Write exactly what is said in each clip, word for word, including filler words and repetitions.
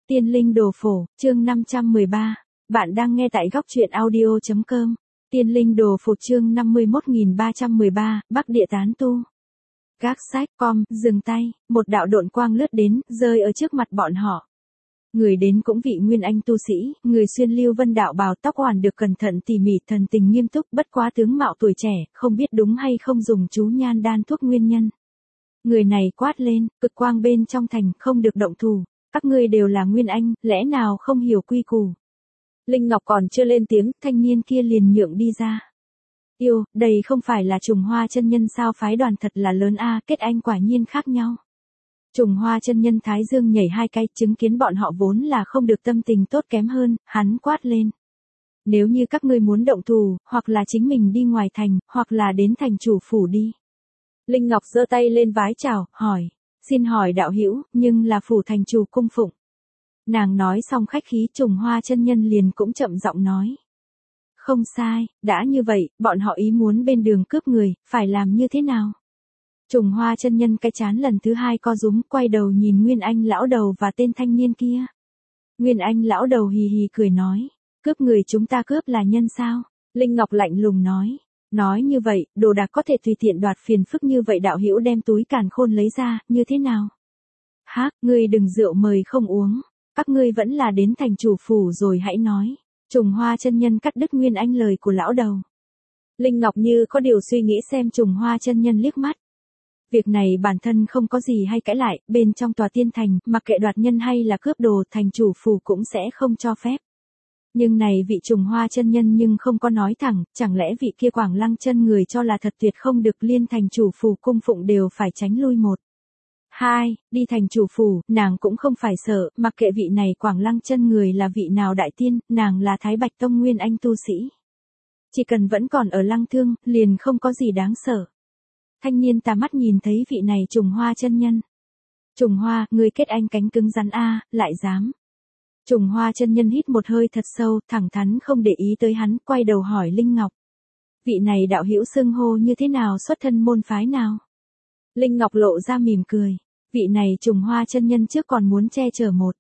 Tiên linh đồ phổ, chương năm trăm mười ba. Bạn đang nghe tại góc truyện audio chấm com. Tiên linh đồ phổ chương năm mươi mốt nghìn ba trăm mười ba, Bắc địa tán tu. Gác sách, com, dừng tay, một đạo độn quang lướt đến, rơi ở trước mặt bọn họ. Người đến cũng vị nguyên anh tu sĩ, người xuyên lưu vân đạo bào, tóc hoàn được cẩn thận tỉ mỉ, thần tình nghiêm túc, bất quá tướng mạo tuổi trẻ, không biết đúng hay không dùng chú nhan đan thuốc nguyên nhân. Người này quát lên, cực quang bên trong thành, không được động thủ. Các ngươi đều là nguyên anh, lẽ nào không hiểu quy củ. Linh Ngọc còn chưa lên tiếng, thanh niên kia liền nhượng đi ra. Yêu, đây không phải là Trùng Hoa chân nhân sao, phái đoàn thật là lớn a, kết anh quả nhiên khác nhau. Trùng Hoa chân nhân thái dương nhảy hai cái, chứng kiến bọn họ vốn là không được tâm tình tốt kém hơn, hắn quát lên. Nếu như các ngươi muốn động thủ, hoặc là chính mình đi ngoài thành, hoặc là đến thành chủ phủ đi. Linh Ngọc giơ tay lên vái chào, hỏi. Xin hỏi đạo hữu, nhưng là phủ thành chủ cung phụng. Nàng nói xong khách khí, Trùng Hoa chân nhân liền cũng chậm giọng nói. Không sai, đã như vậy, bọn họ ý muốn bên đường cướp người, phải làm như thế nào? Trùng Hoa chân nhân cái chán lần thứ hai co rúm, quay đầu nhìn Nguyên Anh lão đầu và tên thanh niên kia. Nguyên Anh lão đầu hì hì cười nói, cướp người chúng ta cướp là nhân sao? Linh Ngọc lạnh lùng nói. Nói như vậy, đồ đạc có thể tùy tiện đoạt, phiền phức như vậy đạo hữu đem túi càn khôn lấy ra, như thế nào? Hác, ngươi đừng rượu mời không uống, các ngươi vẫn là đến thành chủ phủ rồi hãy nói. Trùng Hoa chân nhân cắt đứt Nguyên Anh lời của lão đầu. Linh Ngọc như có điều suy nghĩ xem Trùng Hoa chân nhân liếc mắt. Việc này bản thân không có gì hay cãi lại, bên trong tòa tiên thành, mặc kệ đoạt nhân hay là cướp đồ, thành chủ phủ cũng sẽ không cho phép. Nhưng này vị Trùng Hoa chân nhân nhưng không có nói thẳng, chẳng lẽ vị kia Quảng Lăng chân người cho là thật tuyệt không được, liên thành chủ phủ cung phụng đều phải tránh lui một. Hai, đi thành chủ phủ, nàng cũng không phải sợ, mặc kệ vị này Quảng Lăng chân người là vị nào đại tiên, nàng là Thái Bạch Tông nguyên anh tu sĩ. Chỉ cần vẫn còn ở Lăng Thương, liền không có gì đáng sợ. Thanh niên tà mắt nhìn thấy vị này Trùng Hoa chân nhân. Trùng Hoa, ngươi kết anh cánh cứng rắn a, lại dám. Trùng Hoa chân nhân hít một hơi thật sâu, thẳng thắn không để ý tới hắn, quay đầu hỏi Linh Ngọc. Vị này đạo hữu xưng hô như thế nào, xuất thân môn phái nào? Linh Ngọc lộ ra mỉm cười. Vị này Trùng Hoa chân nhân trước còn muốn che chở một.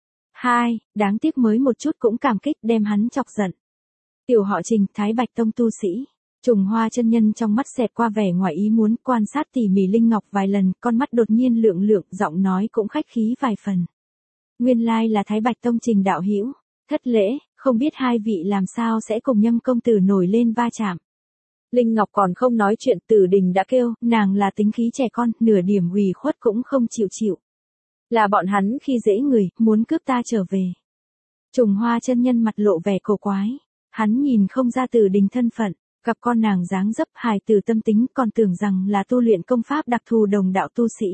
Hai, đáng tiếc mới một chút cũng cảm kích, đem hắn chọc giận. Tiểu họ Trình, Thái Bạch Tông tu sĩ. Trùng Hoa chân nhân trong mắt xẹt qua vẻ ngoài ý muốn, quan sát tỉ mỉ Linh Ngọc vài lần, con mắt đột nhiên lượng lượng, giọng nói cũng khách khí vài phần. Nguyên lai là Thái Bạch Tông Trình đạo hữu, thất lễ, không biết hai vị làm sao sẽ cùng Nhâm công tử nổi lên va chạm. Linh Ngọc còn không nói chuyện, Tử Đình đã kêu, nàng là tính khí trẻ con, nửa điểm ủy khuất cũng không chịu chịu. Là bọn hắn khi dễ người, muốn cướp ta trở về. Trùng Hoa chân nhân mặt lộ vẻ cổ quái, hắn nhìn không ra Tử Đình thân phận, gặp con nàng dáng dấp hài tử tâm tính, còn tưởng rằng là tu luyện công pháp đặc thù đồng đạo tu sĩ.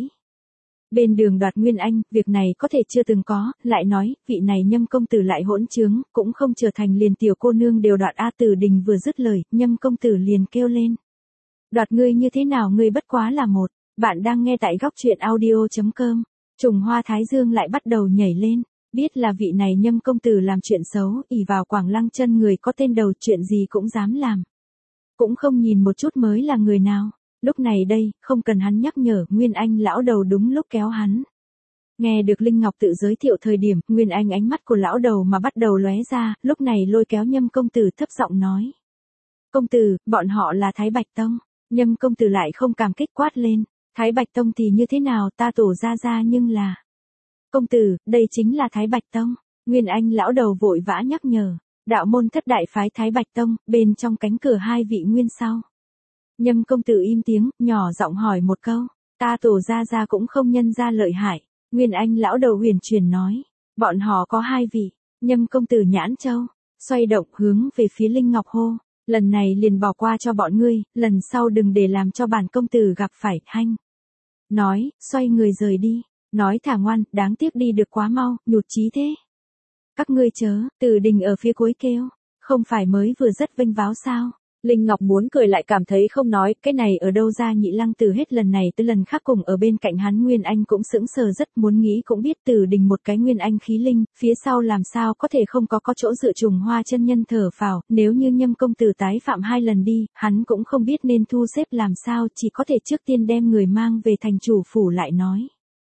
Bên đường đoạt Nguyên Anh, việc này có thể chưa từng có, lại nói, vị này Nhâm công tử lại hỗn trướng, cũng không trở thành liền tiểu cô nương đều đoạt a. Tử Đình vừa dứt lời, Nhâm công tử liền kêu lên. Đoạt ngươi như thế nào, ngươi bất quá là một. Bạn đang nghe tại góc truyện audio chấm com. Trùng Hoa thái dương lại bắt đầu nhảy lên, biết là vị này Nhâm công tử làm chuyện xấu, ỷ vào Quảng Lăng chân người có tên đầu, chuyện gì cũng dám làm. Cũng không nhìn một chút mới là người nào. Lúc này đây, không cần hắn nhắc nhở, Nguyên Anh lão đầu đúng lúc kéo hắn. Nghe được Linh Ngọc tự giới thiệu thời điểm, Nguyên Anh ánh mắt của lão đầu mà bắt đầu lóe ra, lúc này lôi kéo Nhâm công tử thấp giọng nói. Công tử, bọn họ là Thái Bạch Tông. Nhâm công tử lại không cảm kích quát lên. Thái Bạch Tông thì như thế nào, ta tổ ra ra nhưng là. Công tử, đây chính là Thái Bạch Tông. Nguyên Anh lão đầu vội vã nhắc nhở. Đạo môn thất đại phái Thái Bạch Tông, bên trong cánh cửa hai vị nguyên sau. Nhâm công tử im tiếng, nhỏ giọng hỏi một câu, ta tổ ra ra cũng không nhân ra lợi hại. Nguyên Anh lão đầu huyền truyền nói, bọn họ có hai vị. Nhâm công tử nhãn châu, xoay động hướng về phía Linh Ngọc hô, lần này liền bỏ qua cho bọn ngươi, lần sau đừng để làm cho bản công tử gặp phải, hanh. Nói, xoay người rời đi, nói thả ngoan, đáng tiếc đi được quá mau, nhụt chí thế. Các ngươi chớ, Tử Đình ở phía cuối kêu, không phải mới vừa rất vinh váo sao? Linh Ngọc muốn cười lại cảm thấy không nói, cái này ở đâu ra. Nhị Lăng Tử hết lần này tới lần khác cùng ở bên cạnh hắn, Nguyên Anh cũng sững sờ, rất muốn nghĩ cũng biết Tử Đình một cái Nguyên Anh khí linh, phía sau làm sao có thể không có có chỗ dựa. Trùng Hoa chân nhân thở phào, nếu như Nhâm công tử tái phạm hai lần đi, hắn cũng không biết nên thu xếp làm sao, chỉ có thể trước tiên đem người mang về thành chủ phủ lại nói.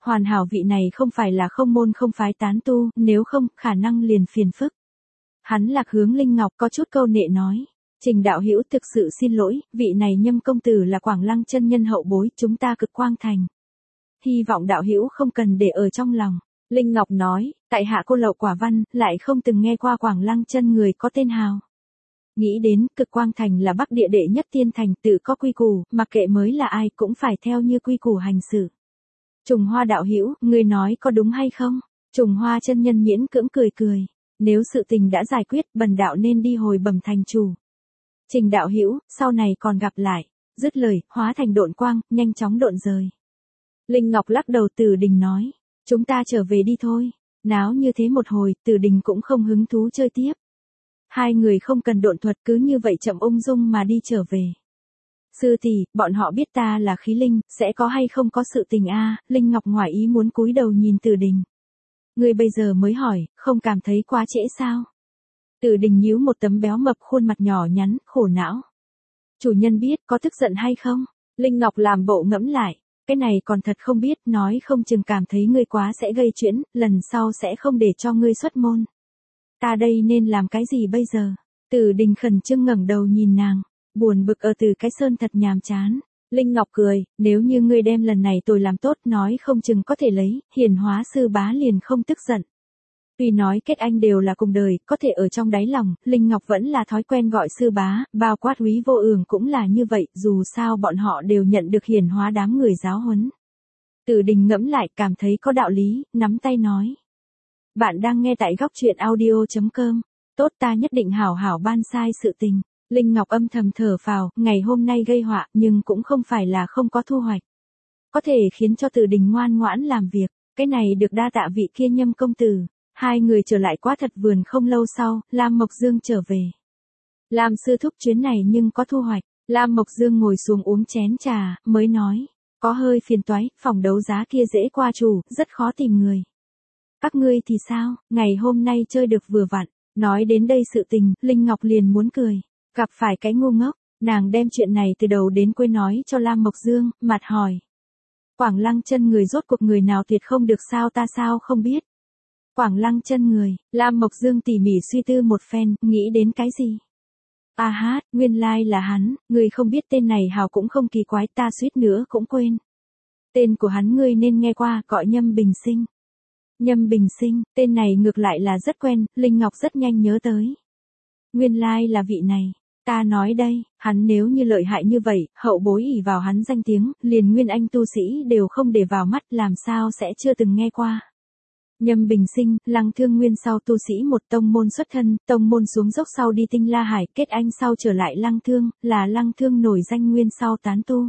Hoàn hảo vị này không phải là không môn không phái tán tu, nếu không, khả năng liền phiền phức. Hắn lạc hướng Linh Ngọc có chút câu nệ nói. Trình đạo hữu thực sự xin lỗi, vị này Nhâm công tử là Quảng Lăng chân nhân hậu bối, chúng ta Cực Quang Thành. Hy vọng đạo hữu không cần để ở trong lòng. Linh Ngọc nói, tại hạ cô Lậu Quả Văn, lại không từng nghe qua Quảng Lăng chân người có tên hào. Nghĩ đến, Cực Quang Thành là Bắc địa đệ nhất tiên thành, tự có quy củ, mặc kệ mới là ai cũng phải theo như quy củ hành xử. Trùng Hoa đạo hữu, người nói có đúng hay không? Trùng Hoa chân nhân miễn cưỡng cười cười. Nếu sự tình đã giải quyết, bần đạo nên đi hồi bẩm thành chủ. Trình đạo hữu, sau này còn gặp lại. Dứt lời, hóa thành độn quang, nhanh chóng độn rời. Linh Ngọc lắc đầu Tử Đình nói. Chúng ta trở về đi thôi. Náo như thế một hồi, Tử Đình cũng không hứng thú chơi tiếp. Hai người không cần độn thuật, cứ như vậy chậm ung dung mà đi trở về. Sư tỷ, bọn họ biết ta là khí linh, sẽ có hay không có sự tình a? Linh Ngọc ngoài ý muốn cúi đầu nhìn Tử Đình. Ngươi bây giờ mới hỏi, không cảm thấy quá trễ sao? Tử Đình nhíu một tấm béo mập khuôn mặt nhỏ nhắn, khổ não. Chủ nhân biết có tức giận hay không? Linh Ngọc làm bộ ngẫm lại. Cái này còn thật không biết, nói không chừng cảm thấy ngươi quá sẽ gây chuyện, lần sau sẽ không để cho ngươi xuất môn. Ta đây nên làm cái gì bây giờ? Tử Đình khẩn trương ngẩng đầu nhìn nàng, buồn bực ở Từ Cái Sơn thật nhàm chán. Linh Ngọc cười, nếu như ngươi đem lần này tôi làm tốt, nói không chừng có thể lấy, Hiển Hóa sư bá liền không tức giận. Tuy nói kết anh đều là cùng đời, có thể ở trong đáy lòng, Linh Ngọc vẫn là thói quen gọi sư bá, bao quát Úy Vô Ưởng cũng là như vậy, dù sao bọn họ đều nhận được Hiển Hóa đám người giáo huấn. Tử Đình ngẫm lại, cảm thấy có đạo lý, nắm tay nói. Bạn đang nghe tại góc truyện audio chấm com. Tốt, ta nhất định hảo hảo ban sai sự tình. Linh Ngọc âm thầm thở phào, ngày hôm nay gây họa, nhưng cũng không phải là không có thu hoạch. Có thể khiến cho Tử Đình ngoan ngoãn làm việc, cái này được đa tạ vị kia Nhâm công tử. Hai người trở lại Quá Thật Vườn không lâu sau, Lam Mộc Dương trở về. Lam sư thúc chuyến này nhưng có thu hoạch. Lam Mộc Dương ngồi xuống uống chén trà, mới nói. Có hơi phiền toái, phòng đấu giá kia dễ qua chủ, rất khó tìm người. Các ngươi thì sao, ngày hôm nay chơi được vừa vặn. Nói đến đây sự tình, Linh Ngọc liền muốn cười. Gặp phải cái ngu ngốc, nàng đem chuyện này từ đầu đến cuối nói cho Lam Mộc Dương, mặt hỏi. Quảng Lăng chân người rốt cuộc người nào tuyệt không được sao ta sao không biết. Quảng Lăng chân người, Lam Mộc Dương tỉ mỉ suy tư một phen, nghĩ đến cái gì? A hát, nguyên lai là hắn, người không biết tên này hào cũng không kỳ quái, ta suýt nữa cũng quên. Tên của hắn ngươi nên nghe qua, gọi Nhâm Bình Sinh. Nhâm Bình Sinh, tên này ngược lại là rất quen, Linh Ngọc rất nhanh nhớ tới. Nguyên lai là vị này, ta nói đây, hắn nếu như lợi hại như vậy, hậu bối ỷ vào hắn danh tiếng, liền nguyên anh tu sĩ đều không để vào mắt, làm sao sẽ chưa từng nghe qua. Nhâm Bình Sinh, Lăng Thương nguyên sau tu sĩ một tông môn xuất thân, tông môn xuống dốc sau đi Tinh La Hải, kết anh sau trở lại Lăng Thương, là Lăng Thương nổi danh nguyên sau tán tu.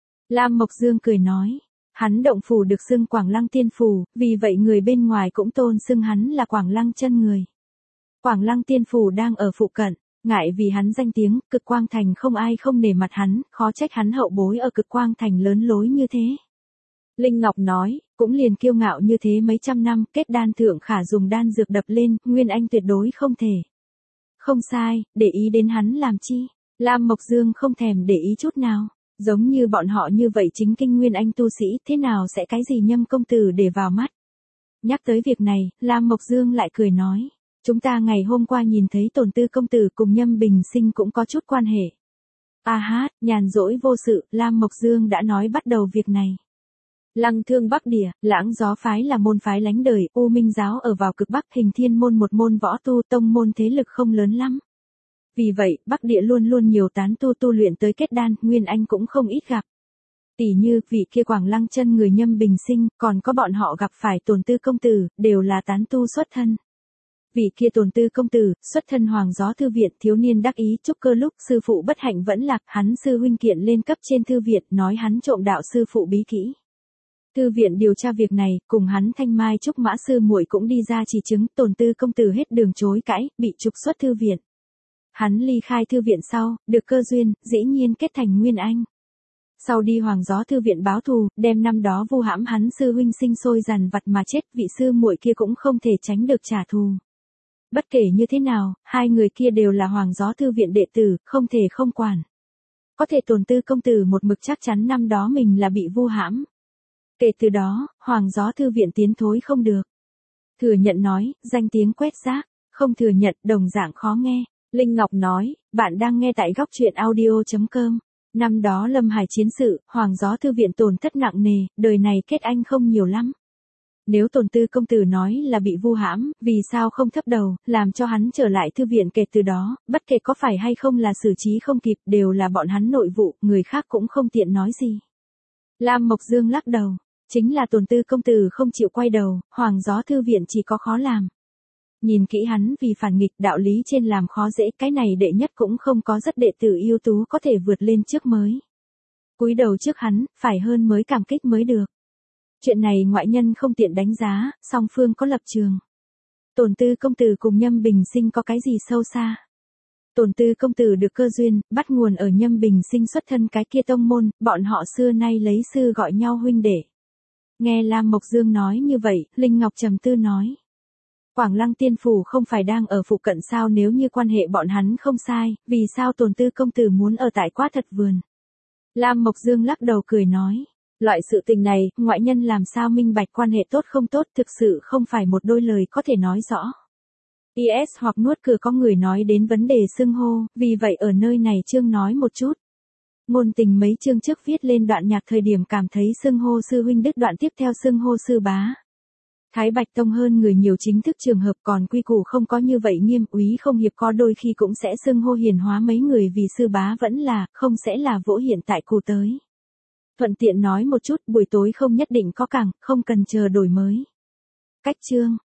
Lam Mộc Dương cười nói, hắn động phủ được xưng Quảng Lăng Tiên Phủ, vì vậy người bên ngoài cũng tôn xưng hắn là Quảng Lăng chân người. Quảng Lăng Tiên Phủ đang ở phụ cận, ngại vì hắn danh tiếng, Cực Quang Thành không ai không nể mặt hắn, khó trách hắn hậu bối ở Cực Quang Thành lớn lối như thế. Linh Ngọc nói, cũng liền kiêu ngạo như thế mấy trăm năm, kết đan thượng khả dùng đan dược đập lên, nguyên anh tuyệt đối không thể. Không sai, để ý đến hắn làm chi? Lam Mộc Dương không thèm để ý chút nào. Giống như bọn họ như vậy chính kinh nguyên anh tu sĩ, thế nào sẽ cái gì Nhâm công tử để vào mắt? Nhắc tới việc này, Lam Mộc Dương lại cười nói. Chúng ta ngày hôm qua nhìn thấy Tồn Tư công tử cùng Nhâm Bình Sinh cũng có chút quan hệ. A hát, nhàn rỗi vô sự, Lam Mộc Dương đã nói bắt đầu việc này. Lăng Thương Bắc Địa, Lãng Gió phái là môn phái lánh đời, U Minh giáo ở vào cực Bắc, Hình Thiên môn một môn võ tu, tông môn thế lực không lớn lắm. Vì vậy, Bắc Địa luôn luôn nhiều tán tu tu luyện tới kết đan, nguyên anh cũng không ít gặp. Tỷ như, vị kia Quảng Lăng chân người Nhâm Bình Sinh, còn có bọn họ gặp phải Tồn Tư công tử, đều là tán tu xuất thân. Vị kia Tồn Tư công tử, xuất thân Hoàng Gió thư viện, thiếu niên đắc ý trúc cơ lúc sư phụ bất hạnh vẫn lạc, hắn sư huynh kiện lên cấp trên thư viện, nói hắn trộm đạo sư phụ bí kỹ. Thư viện điều tra việc này, cùng hắn Thanh Mai trúc mã sư muội cũng đi ra chỉ chứng, Tồn Tư công tử hết đường chối cãi, bị trục xuất thư viện. Hắn ly khai thư viện sau, được cơ duyên, dĩ nhiên kết thành nguyên anh. Sau đi Hoàng Gió thư viện báo thù, đem năm đó vu hãm hắn sư huynh sinh sôi dằn vặt mà chết, vị sư muội kia cũng không thể tránh được trả thù. Bất kể như thế nào, hai người kia đều là Hoàng Gió thư viện đệ tử, không thể không quản. Có thể Tồn Tư công tử một mực chắc chắn năm đó mình là bị vu hãm. Kể từ đó, Hoàng Gió Thư viện tiến thối không được. Thừa nhận nói, danh tiếng quét rác, không thừa nhận, đồng dạng khó nghe. Linh Ngọc nói, bạn đang nghe tại góc truyện audio.com. Năm đó Lâm Hải chiến sự, Hoàng Gió Thư viện tổn thất nặng nề, đời này kết anh không nhiều lắm. Nếu Tồn Tư công tử nói là bị vu hãm, vì sao không thấp đầu, làm cho hắn trở lại thư viện kể từ đó, bất kể có phải hay không là xử trí không kịp, đều là bọn hắn nội vụ, người khác cũng không tiện nói gì. Lam Mộc Dương lắc đầu, chính là Tồn Tư công tử không chịu quay đầu, Hoàng Gió Thư viện chỉ có khó làm. Nhìn kỹ hắn vì phản nghịch đạo lý trên làm khó dễ, cái này đệ nhất cũng không có rất đệ tử ưu tú có thể vượt lên trước mới. Cúi đầu trước hắn, phải hơn mới cảm kích mới được. Chuyện này ngoại nhân không tiện đánh giá, song phương có lập trường. Tồn Tư công tử cùng Nhâm Bình Sinh có cái gì sâu xa? Tồn Tư công tử được cơ duyên, bắt nguồn ở Nhâm Bình Sinh xuất thân cái kia tông môn, bọn họ xưa nay lấy sư gọi nhau huynh đệ. Nghe Lam Mộc Dương nói như vậy, Linh Ngọc trầm tư nói. Quảng Lăng Tiên Phủ không phải đang ở phụ cận sao, nếu như quan hệ bọn hắn không sai, vì sao Tồn Tư công tử muốn ở tại Quá Thật Vườn? Lam Mộc Dương lắc đầu cười nói. Loại sự tình này, ngoại nhân làm sao minh bạch quan hệ tốt không tốt, thực sự không phải một đôi lời có thể nói rõ. i ét hoặc nuốt cửa có người nói đến vấn đề xưng hô, vì vậy ở nơi này chương nói một chút. Ngôn Tình mấy chương trước viết lên đoạn nhạc thời điểm cảm thấy xưng hô sư huynh đức, đoạn tiếp theo xưng hô sư bá. Thái Bạch Tông hơn người nhiều chính thức trường hợp, còn quy củ không có như vậy nghiêm, úy không hiệp có đôi khi cũng sẽ xưng hô hiền hóa mấy người, vì sư bá vẫn là, không sẽ là vỗ hiện tại cụ tới. Thuận tiện nói một chút, buổi tối không nhất định có cảng, không cần chờ đổi mới. Cách chương,